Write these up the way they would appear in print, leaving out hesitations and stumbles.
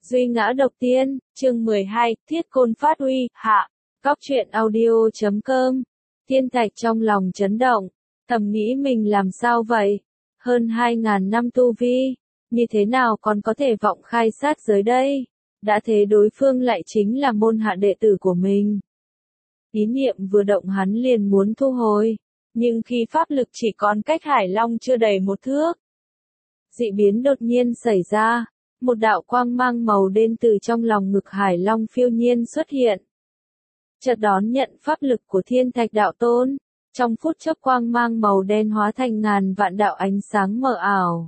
Duy ngã độc tiên, chương 12, thiết côn phát uy, hạ. Góc truyện audio.com. Thiên Thạch trong lòng chấn động, thầm nghĩ mình làm sao vậy? Hơn 2.000 năm tu vi, như thế nào còn có thể vọng khai sát giới đây? Đã thế đối phương lại chính là môn hạ đệ tử của mình. Ý niệm vừa động hắn liền muốn thu hồi, nhưng khi pháp lực chỉ còn cách Hải Long chưa đầy một thước. Dị biến đột nhiên xảy ra, một đạo quang mang màu đen từ trong lòng ngực Hải Long phiêu nhiên xuất hiện. Chợt đón nhận pháp lực của Thiên Thạch đạo tôn, trong phút chốc quang mang màu đen hóa thành ngàn vạn đạo ánh sáng mờ ảo.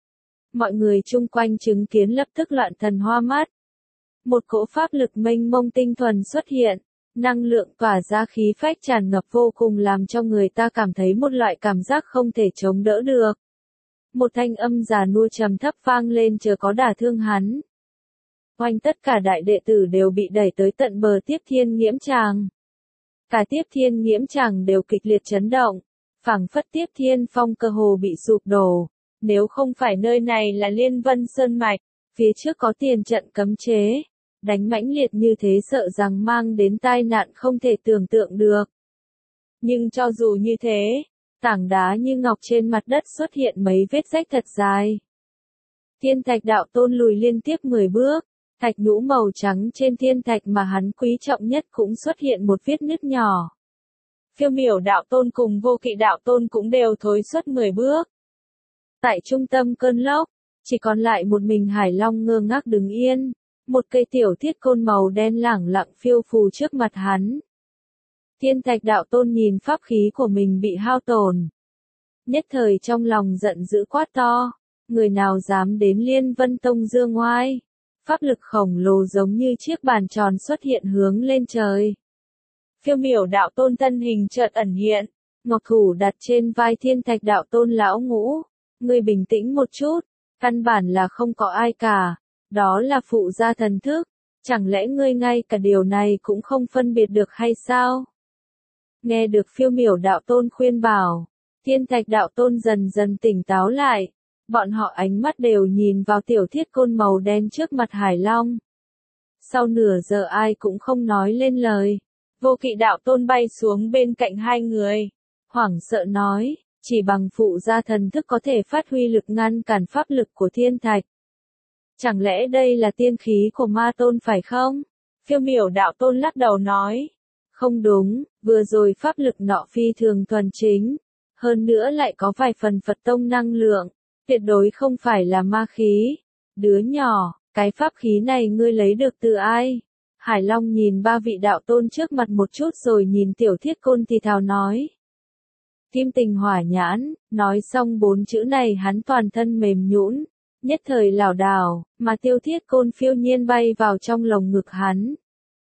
Mọi người chung quanh chứng kiến lập tức loạn thần hoa mắt. Một cỗ pháp lực mênh mông tinh thuần xuất hiện, năng lượng tỏa ra khí phách tràn ngập vô cùng làm cho người ta cảm thấy một loại cảm giác không thể chống đỡ được. Một thanh âm già nua trầm thấp vang lên chớ có đả thương hắn. Oanh tất cả đại đệ tử đều bị đẩy tới tận bờ Tiếp Thiên Nghiễm Tràng. Cả Tiếp Thiên Nghiễm Tràng đều kịch liệt chấn động, phảng phất Tiếp Thiên Phong cơ hồ bị sụp đổ. Nếu không phải nơi này là Liên Vân Sơn Mạch, phía trước có tiền trận cấm chế, đánh mãnh liệt như thế sợ rằng mang đến tai nạn không thể tưởng tượng được. Nhưng cho dù như thế, tảng đá như ngọc trên mặt đất xuất hiện mấy vết rách thật dài. Thiên Thạch đạo tôn lùi liên tiếp 10 bước, thạch nhũ màu trắng trên thiên thạch mà hắn quý trọng nhất cũng xuất hiện một vết nứt nhỏ. Phiêu Miểu đạo tôn cùng Vô Kỵ đạo tôn cũng đều thối suốt 10 bước. Tại trung tâm cơn lốc, chỉ còn lại một mình Hải Long ngơ ngác đứng yên, một cây tiểu thiết côn màu đen lẳng lặng phiêu phù trước mặt hắn. Thiên Thạch đạo tôn nhìn pháp khí của mình bị hao tổn. Nhất thời trong lòng giận dữ quát to, người nào dám đến Liên Vân Tông dương ngoai. Pháp lực khổng lồ giống như chiếc bàn tròn xuất hiện hướng lên trời. Phiêu Miểu đạo tôn thân hình chợt ẩn hiện, ngọc thủ đặt trên vai Thiên Thạch đạo tôn lão ngũ. Ngươi bình tĩnh một chút, căn bản là không có ai cả, đó là phụ gia thần thức, chẳng lẽ ngươi ngay cả điều này cũng không phân biệt được hay sao? Nghe được Phiêu Miểu đạo tôn khuyên bảo, Thiên Thạch đạo tôn dần dần tỉnh táo lại, bọn họ ánh mắt đều nhìn vào tiểu thiết côn màu đen trước mặt Hải Long. Sau nửa giờ ai cũng không nói lên lời, Vô Kỵ đạo tôn bay xuống bên cạnh hai người, hoảng sợ nói, chỉ bằng phụ gia thần thức có thể phát huy lực ngăn cản pháp lực của Thiên Thạch. Chẳng lẽ đây là tiên khí của ma tôn phải không? Phiêu Miểu đạo tôn lắc đầu nói. Không đúng, vừa rồi pháp lực nọ phi thường thuần chính. Hơn nữa lại có vài phần Phật tông năng lượng. Tuyệt đối không phải là ma khí. Đứa nhỏ, cái pháp khí này ngươi lấy được từ ai? Hải Long nhìn ba vị đạo tôn trước mặt một chút rồi nhìn tiểu thiết côn thì thào nói. Kim tình hỏa nhãn, nói xong 4 chữ này hắn toàn thân mềm nhũn, nhất thời lảo đảo, mà tiêu thiết côn phiêu nhiên bay vào trong lồng ngực hắn.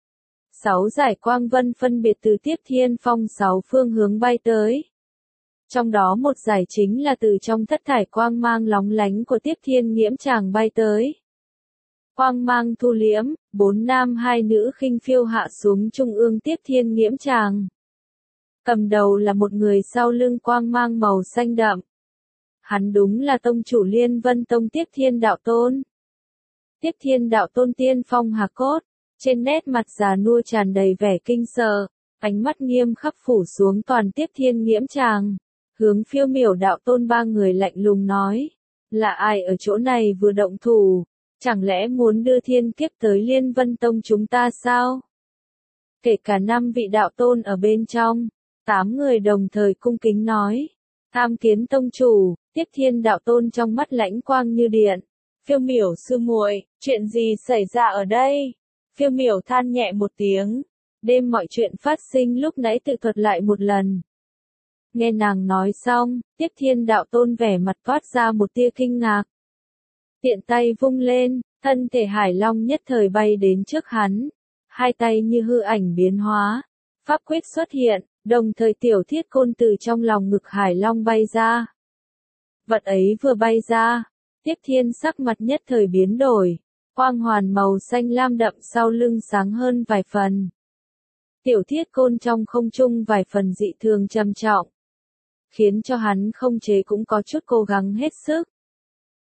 6 giải quang vân phân biệt từ Tiếp Thiên Phong 6 phương hướng bay tới. Trong đó một giải chính là từ trong thất thải quang mang lóng lánh của Tiếp Thiên Nghiễm Tràng bay tới. Quang mang thu liễm, 4 nam 2 nữ khinh phiêu hạ xuống trung ương Tiếp Thiên Nghiễm Tràng. Cầm đầu là một người sau lưng quang mang màu xanh đậm. Hắn đúng là tông chủ Liên Vân Tông Tiếp Thiên đạo tôn. Tiếp Thiên đạo tôn tiên phong hạc cốt, trên nét mặt già nua tràn đầy vẻ kinh sợ, ánh mắt nghiêm khắc phủ xuống toàn Tiếp Thiên Nghiễm Tràng, hướng Phiêu Miểu đạo tôn ba người lạnh lùng nói, là ai ở chỗ này vừa động thủ, chẳng lẽ muốn đưa thiên kiếp tới Liên Vân Tông chúng ta sao? Kể cả 5 vị đạo tôn ở bên trong, 8 người đồng thời cung kính nói, tham kiến tông chủ. Tiếp Thiên đạo tôn trong mắt lãnh quang như điện. Phiêu Miểu sư muội, chuyện gì xảy ra ở đây? Phiêu Miểu than nhẹ một tiếng, đêm mọi chuyện phát sinh lúc nãy tự thuật lại một lần. Nghe nàng nói xong, Tiếp Thiên đạo tôn vẻ mặt toát ra một tia kinh ngạc. Tiện tay vung lên, thân thể Hải Long nhất thời bay đến trước hắn, hai tay như hư ảnh biến hóa, pháp quyết xuất hiện, đồng thời tiểu thiết côn từ trong lòng ngực Hải Long bay ra. Vật ấy vừa bay ra, Tiếp Thiên sắc mặt nhất thời biến đổi, quang hoàn màu xanh lam đậm sau lưng sáng hơn vài phần. Tiểu thiết côn trong không trung vài phần dị thường trầm trọng, khiến cho hắn không chế cũng có chút cố gắng hết sức.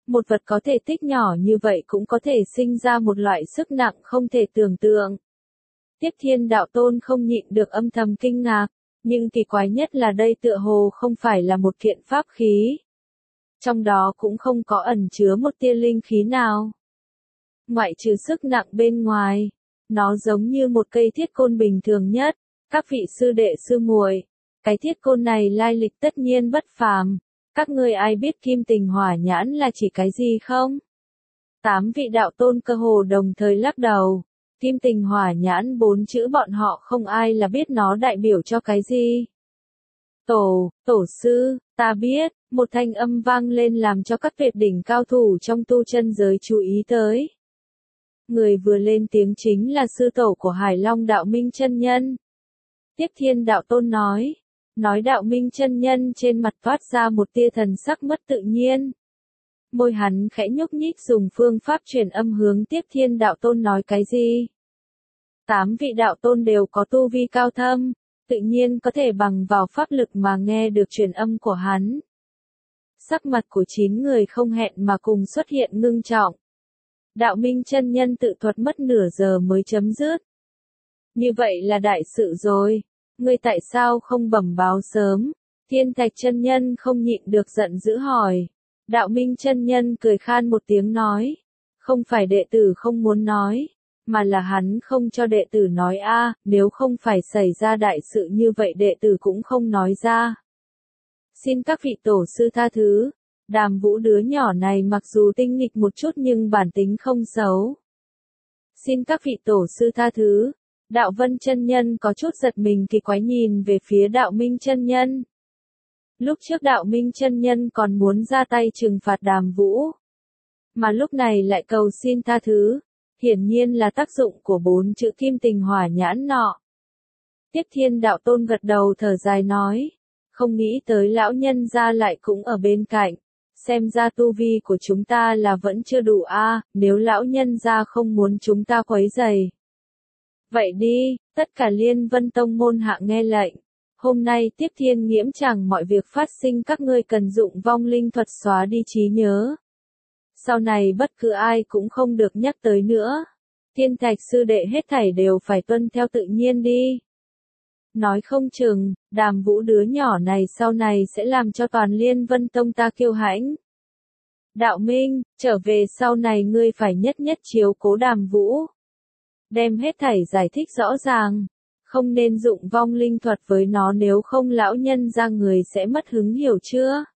Một vật có thể tích nhỏ như vậy cũng có thể sinh ra một loại sức nặng không thể tưởng tượng. Tiếp Thiên Đạo Tôn không nhịn được âm thầm kinh ngạc, nhưng kỳ quái nhất là đây tựa hồ không phải là một kiện pháp khí. Trong đó cũng không có ẩn chứa một tia linh khí nào. Ngoại trừ sức nặng bên ngoài, nó giống như một cây thiết côn bình thường nhất. Các vị sư đệ sư muội, cái thiết côn này lai lịch tất nhiên bất phàm. Các ngươi ai biết Kim Tình Hỏa Nhãn là chỉ cái gì không? 8 vị đạo tôn cơ hồ đồng thời lắc đầu. Kim Tình Hỏa Nhãn 4 chữ bọn họ không ai là biết nó đại biểu cho cái gì. Tổ sư, ta biết, một thanh âm vang lên làm cho các tuyệt đỉnh cao thủ trong tu chân giới chú ý tới. Người vừa lên tiếng chính là sư tổ của Hải Long Đạo Minh chân nhân. Tiếp Thiên Đạo Tôn nói Đạo Minh chân nhân trên mặt toát ra một tia thần sắc mất tự nhiên. Môi hắn khẽ nhúc nhích dùng phương pháp truyền âm hướng Tiếp Thiên Đạo Tôn nói cái gì. 8 vị đạo tôn đều có tu vi cao thâm, tự nhiên có thể bằng vào pháp lực mà nghe được truyền âm của hắn. Sắc mặt của 9 người không hẹn mà cùng xuất hiện ngưng trọng. Đạo Minh chân nhân tự thuật mất nửa giờ mới chấm dứt. Như vậy là đại sự rồi, ngươi tại sao không bẩm báo sớm? Thiên Thạch chân nhân không nhịn được giận dữ hỏi. Đạo Minh chân nhân cười khan một tiếng nói, không phải đệ tử không muốn nói, mà là hắn không cho đệ tử nói nếu không phải xảy ra đại sự như vậy đệ tử cũng không nói ra. Xin các vị tổ sư tha thứ, Đàm Vũ đứa nhỏ này mặc dù tinh nghịch một chút nhưng bản tính không xấu. Xin các vị tổ sư tha thứ, Đạo Vân chân nhân có chút giật mình kỳ quái nhìn về phía Đạo Minh chân nhân. Lúc trước Đạo Minh chân nhân còn muốn ra tay trừng phạt Đàm Vũ, mà lúc này lại cầu xin tha thứ, hiển nhiên là tác dụng của 4 chữ Kim Tình Hỏa Nhãn nọ. Tiếp Thiên Đạo Tôn gật đầu thở dài nói, không nghĩ tới lão nhân gia lại cũng ở bên cạnh, xem ra tu vi của chúng ta là vẫn chưa đủ nếu lão nhân gia không muốn chúng ta quấy rầy. Vậy đi, tất cả Liên Vân Tông môn hạ nghe lệnh. Hôm nay Tiếp Thiên Nghiễm chẳng mọi việc phát sinh các ngươi cần dụng vong linh thuật xóa đi trí nhớ. Sau này bất cứ ai cũng không được nhắc tới nữa. Thiên Thạch sư đệ hết thảy đều phải tuân theo tự nhiên đi. Nói không chừng, Đàm Vũ đứa nhỏ này sau này sẽ làm cho toàn Liên Vân Tông ta kiêu hãnh. Đạo Minh, trở về sau này ngươi phải nhất nhất chiếu cố Đàm Vũ. Đem hết thảy giải thích rõ ràng. Không nên dụng vong linh thuật với nó nếu không lão nhân ra người sẽ mất hứng hiểu chưa?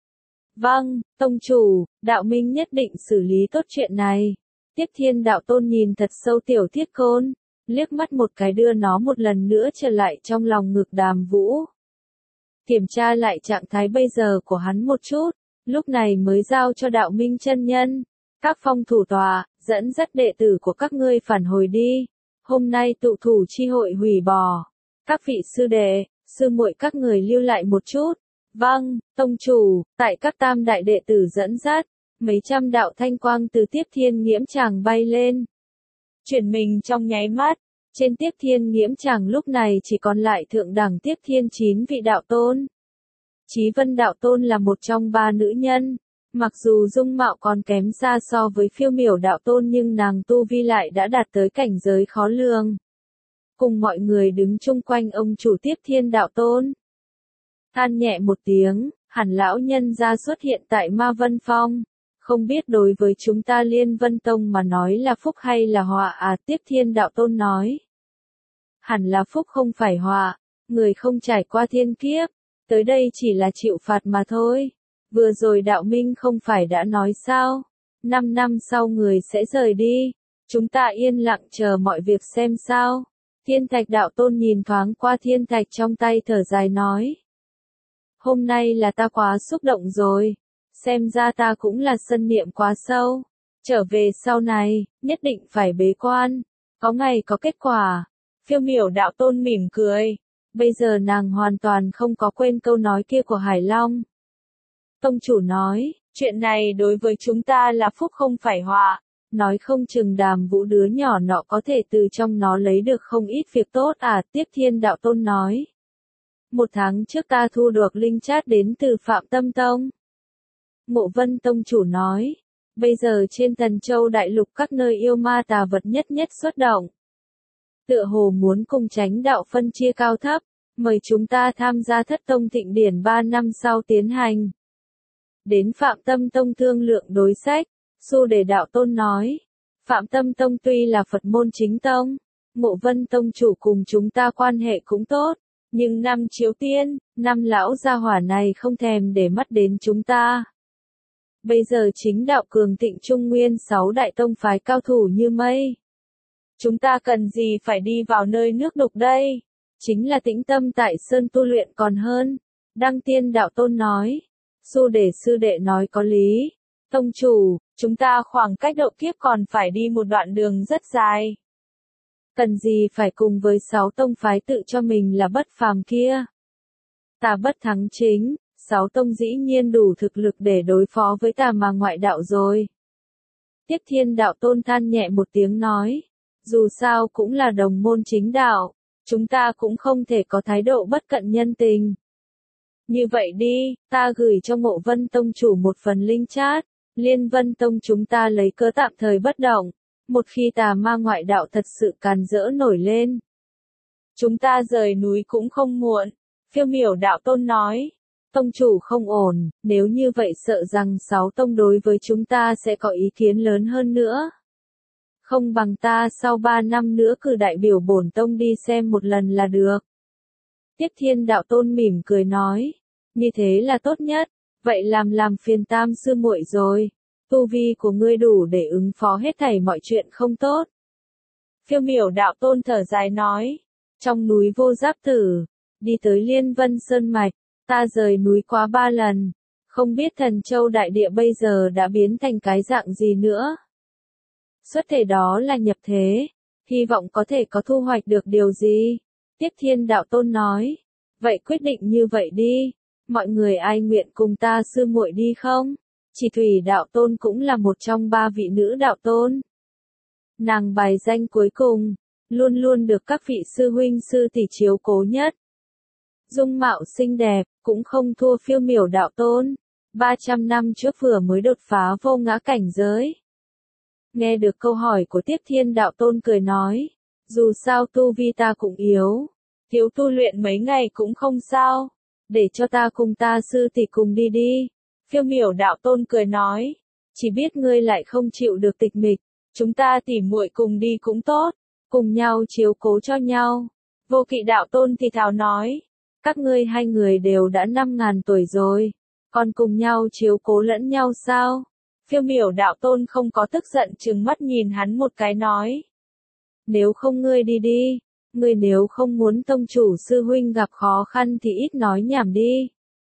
Vâng, tông chủ, Đạo Minh nhất định xử lý tốt chuyện này. Tiếp Thiên Đạo Tôn nhìn thật sâu tiểu thiết côn, liếc mắt một cái đưa nó một lần nữa trở lại trong lòng ngực Đàm Vũ. Kiểm tra lại trạng thái bây giờ của hắn một chút, lúc này mới giao cho Đạo Minh chân nhân. Các phong thủ tòa, dẫn dắt đệ tử của các ngươi phản hồi đi. Hôm nay tụ thủ chi hội hủy bỏ. Các vị sư đệ, sư muội các người lưu lại một chút. Vâng, tông chủ, tại các tam đại đệ tử dẫn dắt, mấy trăm đạo thanh quang từ Tiếp Thiên Nghiễm Tràng bay lên. Chuyển mình trong nháy mắt, trên Tiếp Thiên Nghiễm Tràng lúc này chỉ còn lại thượng đẳng Tiếp Thiên 9 vị đạo tôn. Chí Vân đạo tôn là một trong 3 nữ nhân. Mặc dù dung mạo còn kém xa so với Phiêu Miểu đạo tôn nhưng nàng tu vi lại đã đạt tới cảnh giới khó lường. Cùng mọi người đứng chung quanh ông chủ Tiếp Thiên đạo tôn. Than nhẹ một tiếng, hẳn lão nhân ra xuất hiện tại Ma Vân Phong. Không biết đối với chúng ta Liên Vân Tông mà nói là phúc hay là họa Tiếp Thiên đạo tôn nói. Hẳn là phúc không phải họa, người không trải qua thiên kiếp, tới đây chỉ là chịu phạt mà thôi. Vừa rồi Đạo Minh không phải đã nói sao, 5 năm sau người sẽ rời đi, chúng ta yên lặng chờ mọi việc xem sao. Thiên Thạch đạo tôn nhìn thoáng qua thiên thạch trong tay thở dài nói. Hôm nay là ta quá xúc động rồi, xem ra ta cũng là sân niệm quá sâu, trở về sau này, nhất định phải bế quan, có ngày có kết quả. Phiêu Miểu đạo tôn mỉm cười, bây giờ nàng hoàn toàn không có quên câu nói kia của Hải Long. Tông chủ nói, chuyện này đối với chúng ta là phúc không phải họa, nói không chừng Đàm Vũ đứa nhỏ nọ có thể từ trong nó lấy được không ít việc tốt Tiếp Thiên đạo tôn nói. 1 tháng trước ta thu được linh chát đến từ Phạm Tâm Tông. Mộ Vân tông chủ nói, Bây giờ trên Thần Châu Đại Lục các nơi yêu ma tà vật nhất nhất xuất động. Tựa hồ muốn cùng Chánh đạo phân chia cao thấp, mời chúng ta tham gia Thất Tông Thịnh Điển 3 năm sau tiến hành. Đến Phạm Tâm Tông thương lượng đối sách, Xu Đề Đạo Tôn nói, Phạm Tâm Tông tuy là Phật môn chính tông, Mộ Vân Tông chủ cùng chúng ta quan hệ cũng tốt, nhưng năm Chiếu Tiên, năm lão gia hỏa này không thèm để mắt đến chúng ta. Bây giờ chính đạo cường thịnh Trung Nguyên 6 đại tông phái cao thủ như mây. Chúng ta cần gì phải đi vào nơi nước đục đây? Chính là tĩnh tâm tại sơn tu luyện còn hơn. Đăng Tiên Đạo Tôn nói. Xu Đề sư đệ nói có lý. Tông chủ, chúng ta khoảng cách độ kiếp còn phải đi một đoạn đường rất dài. Cần gì phải cùng với 6 tông phái tự cho mình là bất phàm kia. Tà bất thắng chính, 6 tông dĩ nhiên đủ thực lực để đối phó với tà mà ngoại đạo rồi. Tiếp Thiên Đạo Tôn than nhẹ một tiếng nói. Dù sao cũng là đồng môn chính đạo, chúng ta cũng không thể có thái độ bất cận nhân tình. Như vậy đi, ta gửi cho Mộ Vân Tông chủ một phần linh chat, Liên Vân Tông chúng ta lấy cớ tạm thời bất động, một khi tà ma ngoại đạo thật sự càn rỡ nổi lên. Chúng ta rời núi cũng không muộn, Phiêu Miểu Đạo Tôn nói. Tông chủ không ổn, nếu như vậy sợ rằng 6 tông đối với chúng ta sẽ có ý kiến lớn hơn nữa. Không bằng ta sau 3 năm nữa cử đại biểu bổn tông đi xem một lần là được. Tiếp Thiên Đạo Tôn mỉm cười nói, như thế là tốt nhất, vậy làm phiền Tam sư muội rồi, tu vi của ngươi đủ để ứng phó hết thảy mọi chuyện không tốt. Phiêu Miểu Đạo Tôn thở dài nói, trong núi Vô Giáp Tử, đi tới Liên Vân Sơn Mạch, ta rời núi quá 3 lần, không biết Thần Châu Đại Địa bây giờ đã biến thành cái dạng gì nữa. Xuất thể đó là nhập thế, hy vọng có thể có thu hoạch được điều gì. Tiếp Thiên Đạo Tôn nói, vậy quyết định như vậy đi, mọi người ai nguyện cùng ta sư muội đi không? Chỉ Thủy Đạo Tôn cũng là một trong 3 vị nữ đạo tôn. Nàng bài danh cuối cùng, luôn luôn được các vị sư huynh sư tỷ chiếu cố nhất. Dung mạo xinh đẹp, cũng không thua Phiêu Miểu Đạo Tôn, 300 năm trước vừa mới đột phá vô ngã cảnh giới. Nghe được câu hỏi của Tiếp Thiên Đạo Tôn cười nói, dù sao tu vi ta cũng yếu, thiếu tu luyện mấy ngày cũng không sao, để cho ta cùng ta sư tỷ cùng đi đi. Phiêu Miểu Đạo Tôn cười nói, chỉ biết ngươi lại không chịu được tịch mịch, chúng ta tỉ muội cùng đi cũng tốt, cùng nhau chiếu cố cho nhau. Vô Kỵ Đạo Tôn thì thào nói, các ngươi hai người đều đã 5.000 tuổi rồi, còn cùng nhau chiếu cố lẫn nhau sao? Phiêu Miểu Đạo Tôn không có tức giận trừng mắt nhìn hắn một cái nói. Nếu không ngươi đi đi, ngươi nếu không muốn tông chủ sư huynh gặp khó khăn thì ít nói nhảm đi.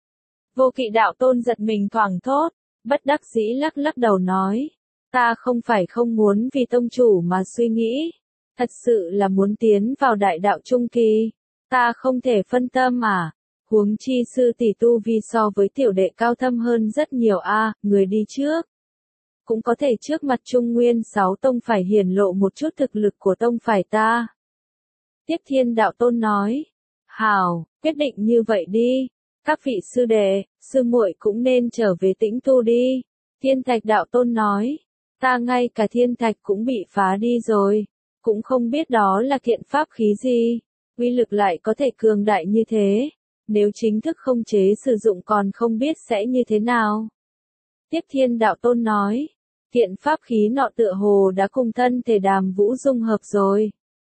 Vô Kỵ Đạo Tôn giật mình thoảng thốt, bất đắc dĩ lắc lắc đầu nói. Ta không phải không muốn vì tông chủ mà suy nghĩ, thật sự là muốn tiến vào đại đạo trung kỳ, ta không thể phân tâm mà. Huống chi sư tỷ tu vi so với tiểu đệ cao thâm hơn rất nhiều người đi trước. Cũng có thể trước mặt Trung Nguyên 6 tông phải hiển lộ một chút thực lực của tông phải ta. Tiếp Thiên Đạo Tôn nói, hảo, quyết định như vậy đi, các vị sư đệ, sư muội cũng nên trở về tĩnh tu đi. Thiên Thạch Đạo Tôn nói, ta ngay cả thiên thạch cũng bị phá đi rồi, cũng không biết đó là kiện pháp khí gì, uy lực lại có thể cường đại như thế, nếu chính thức không chế sử dụng còn không biết sẽ như thế nào. Tiếp Thiên Đạo Tôn nói, kiện pháp khí nọ tựa hồ đã cùng thân thể Đàm Vũ dung hợp rồi.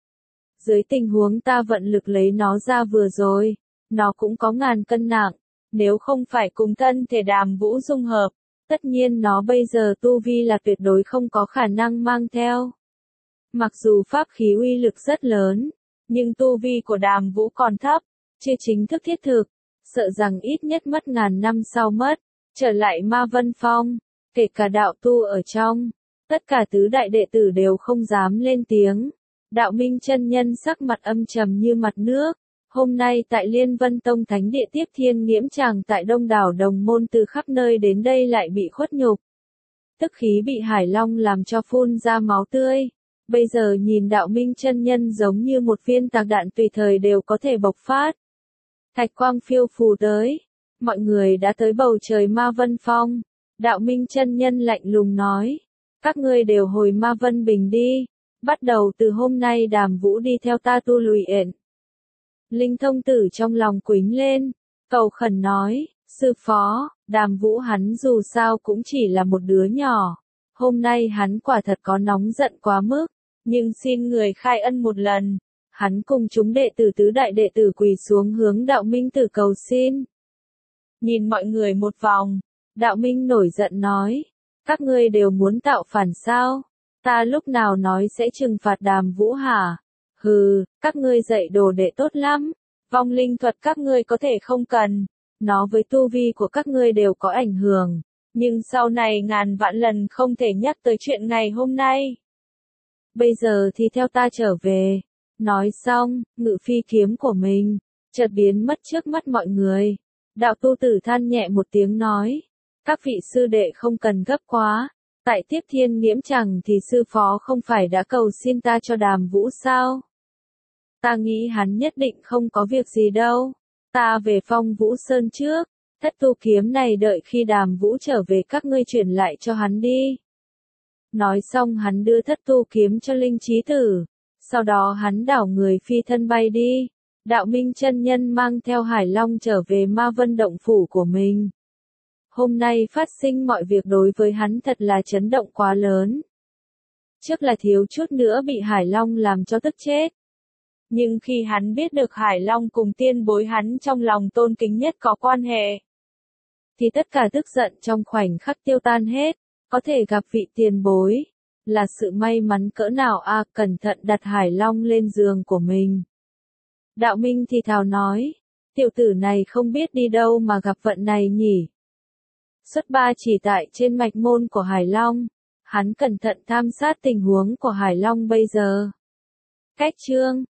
Dưới tình huống ta vận lực lấy nó ra vừa rồi, nó cũng có 1000 cân nặng, nếu không phải cùng thân thể Đàm Vũ dung hợp, tất nhiên nó bây giờ tu vi là tuyệt đối không có khả năng mang theo. Mặc dù pháp khí uy lực rất lớn, nhưng tu vi của Đàm Vũ còn thấp, chưa chính thức thiết thực, sợ rằng ít nhất mất 1000 năm sau mất, trở lại Ma Vân Phong, kể cả đạo tu ở trong, tất cả tứ đại đệ tử đều không dám lên tiếng. Đạo Minh chân nhân sắc mặt âm trầm như mặt nước, hôm nay tại Liên Vân Tông Thánh Địa Tiếp Thiên Nghiễm Tràng tại đông đảo đồng môn từ khắp nơi đến đây lại bị khuất nhục. Tức khí bị Hải Long làm cho phun ra máu tươi, bây giờ nhìn Đạo Minh chân nhân giống như một viên tạc đạn tùy thời đều có thể bộc phát. Thạch quang phiêu phù tới, mọi người đã tới bầu trời Ma Vân Phong, Đạo Minh chân nhân lạnh lùng nói, các ngươi đều hồi Ma Vân Bình đi, bắt đầu từ hôm nay Đàm Vũ đi theo ta tu luyện. Linh Thông Tử trong lòng quĩnh lên, cầu khẩn nói, sư phó, Đàm Vũ hắn dù sao cũng chỉ là một đứa nhỏ, hôm nay hắn quả thật có nóng giận quá mức, nhưng xin người khai ân một lần. Hắn cùng chúng đệ tử tứ đại đệ tử quỳ xuống hướng Đạo Minh Tử cầu xin. Nhìn mọi người một vòng, Đạo Minh nổi giận nói, các ngươi đều muốn tạo phản sao? Ta lúc nào nói sẽ trừng phạt Đàm Vũ hả? Hừ, các ngươi dạy đồ đệ tốt lắm, vong linh thuật các ngươi có thể không cần, nó với tu vi của các ngươi đều có ảnh hưởng, nhưng sau này ngàn vạn lần không thể nhắc tới chuyện ngày hôm nay. Bây giờ thì theo ta trở về. Nói xong, ngự phi kiếm của mình, chợt biến mất trước mắt mọi người. Đạo Tu Tử than nhẹ một tiếng nói, các vị sư đệ không cần gấp quá, tại Tiếp Thiên Nghiễm Chẳng thì sư phó không phải đã cầu xin ta cho Đàm Vũ sao? Ta nghĩ hắn nhất định không có việc gì đâu, ta về Phong Vũ Sơn trước, thất tu kiếm này đợi khi Đàm Vũ trở về các ngươi chuyển lại cho hắn đi. Nói xong hắn đưa thất tu kiếm cho Linh Chí Tử. Sau đó hắn đảo người phi thân bay đi. Đạo Minh chân nhân mang theo Hải Long trở về Ma Vân động phủ của mình. Hôm nay phát sinh mọi việc đối với hắn thật là chấn động quá lớn. Trước là thiếu chút nữa bị Hải Long làm cho tức chết. Nhưng khi hắn biết được Hải Long cùng tiên bối hắn trong lòng tôn kính nhất có quan hệ, thì tất cả tức giận trong khoảnh khắc tiêu tan hết. Có thể gặp vị tiền bối là sự may mắn cỡ nào a, cẩn thận đặt Hải Long lên giường của mình. Đạo Minh thì thào nói, tiểu tử này không biết đi đâu mà gặp vận này nhỉ. Xuất ba chỉ tại trên mạch môn của Hải Long, hắn cẩn thận tham sát tình huống của Hải Long bây giờ. Cách chương